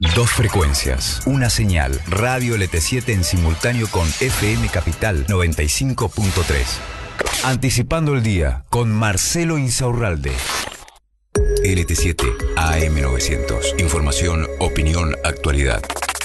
Dos frecuencias, una señal, Radio LT7 en simultáneo con FM Capital 95.3. Anticipando el día con Marcelo Insaurralde. LT7 AM900. Información, opinión, actualidad.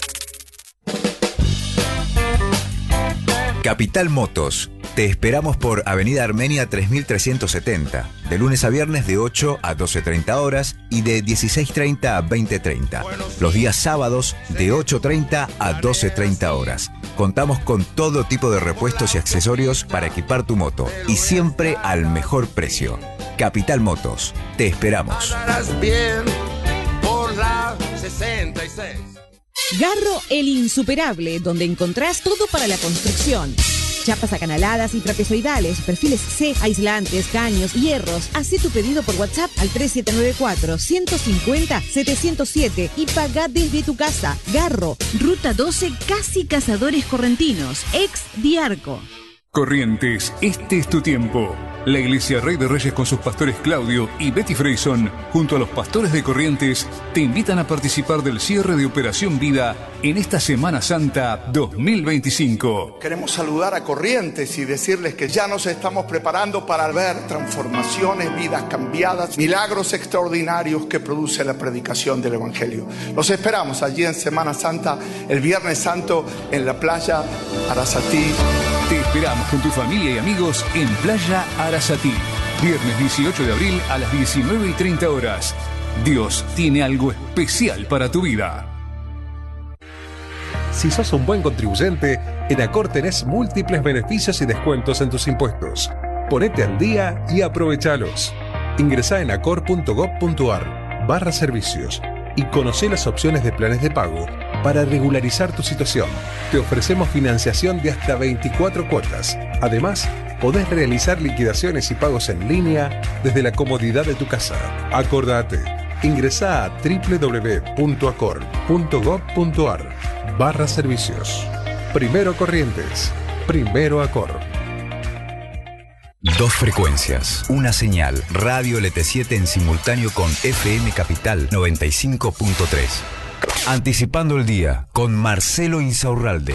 Capital Motos. Te esperamos por Avenida Armenia 3370, de lunes a viernes de 8 a 12:30 horas y de 16:30 a 20:30. Los días sábados de 8:30 a 12:30 horas. Contamos con todo tipo de repuestos y accesorios para equipar tu moto y siempre al mejor precio. Capital Motos, te esperamos. Bien por la 66. Garro El Insuperable, donde encontrás todo para la construcción. Chapas acanaladas y trapezoidales, perfiles C, aislantes, caños, hierros. Hacé tu pedido por WhatsApp al 3794-150-707 y pagá desde tu casa. Garro, Ruta 12, casi Cazadores Correntinos, ex Diarco. Corrientes, este es tu tiempo. La Iglesia Rey de Reyes con sus pastores Claudio y Betty Freyson, junto a los pastores de Corrientes, te invitan a participar del cierre de Operación Vida en esta Semana Santa 2025. Queremos saludar a Corrientes y decirles que ya nos estamos preparando para ver transformaciones, vidas cambiadas, milagros extraordinarios que produce la predicación del Evangelio. Los esperamos allí en Semana Santa, el Viernes Santo, en la playa Arasatí. Te esperamos con tu familia y amigos en Playa Arasatí. Viernes 18 de abril a las 19:30 horas. Dios tiene algo especial para tu vida. Si sos un buen contribuyente, en Acor tenés múltiples beneficios y descuentos en tus impuestos. Ponete al día y aprovechalos. Ingresá en acor.gov.ar/servicios y conocé las opciones de planes de pago para regularizar tu situación. Te ofrecemos financiación de hasta 24 cuotas. Además, podés realizar liquidaciones y pagos en línea desde la comodidad de tu casa. Acordate, ingresá a www.acor.gov.ar/servicios. Primero Corrientes, primero Acor. Dos frecuencias, una señal, Radio LT7 en simultáneo con FM Capital 95.3. Anticipando el día con Marcelo Insaurralde.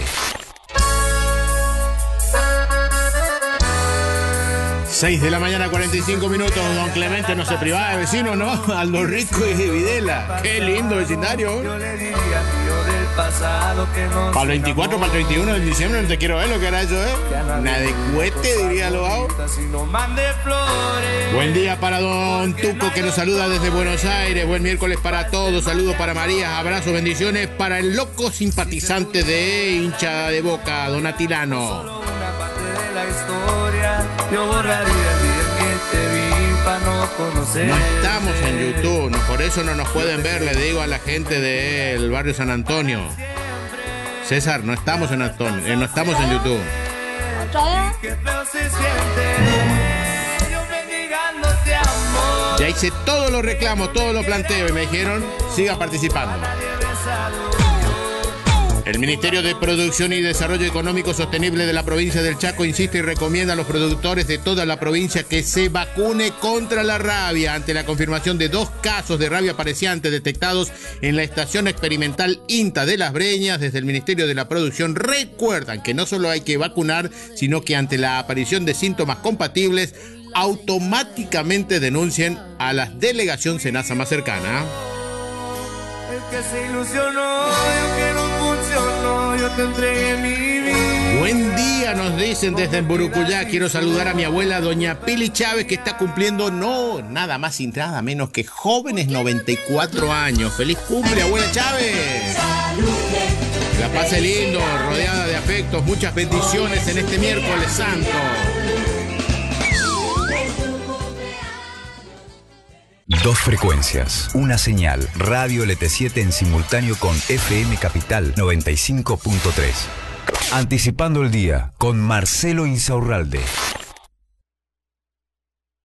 6 de la mañana, 45 minutos. Don Clemente no se privaba de vecinos, ¿no? Aldo Rico y Videla. Qué lindo vecindario. Para el 24, para el 31 de diciembre no te quiero ver lo que era eso, ¿eh? Una de cuete, diría Loao. Buen día para don Tuco, que nos saluda desde Buenos Aires. Buen miércoles para todos. Saludos para María, abrazos, bendiciones para el loco simpatizante de hincha de Boca, don Atilano. No estamos en YouTube, por eso no nos pueden ver, le digo a la gente del barrio San Antonio. César, no estamos en Antonio, no estamos en YouTube. Ya hice todos los reclamos, todos los planteos y me dijeron, siga participando. El Ministerio de Producción y Desarrollo Económico Sostenible de la provincia del Chaco insiste y recomienda a los productores de toda la provincia que se vacune contra la rabia ante la confirmación de 2 casos de rabia pareciente detectados en la estación experimental INTA de Las Breñas. Desde el Ministerio de la Producción recuerdan que no solo hay que vacunar, sino que ante la aparición de síntomas compatibles, automáticamente denuncien a la delegación SENASA más cercana. El que se ilusionó, yo que no funcionó, yo te entregué mi vida. Buen día, nos dicen desde Burucuyá. Quiero saludar a mi abuela, doña Pili Chávez, que está cumpliendo, nada más y nada menos que jóvenes 94 años. ¡Feliz cumple, abuela Chávez! La pase lindo, rodeada de afectos, muchas bendiciones en este miércoles santo. Dos frecuencias, una señal, Radio LT7 en simultáneo con FM Capital 95.3. Anticipando el día con Marcelo Insaurralde.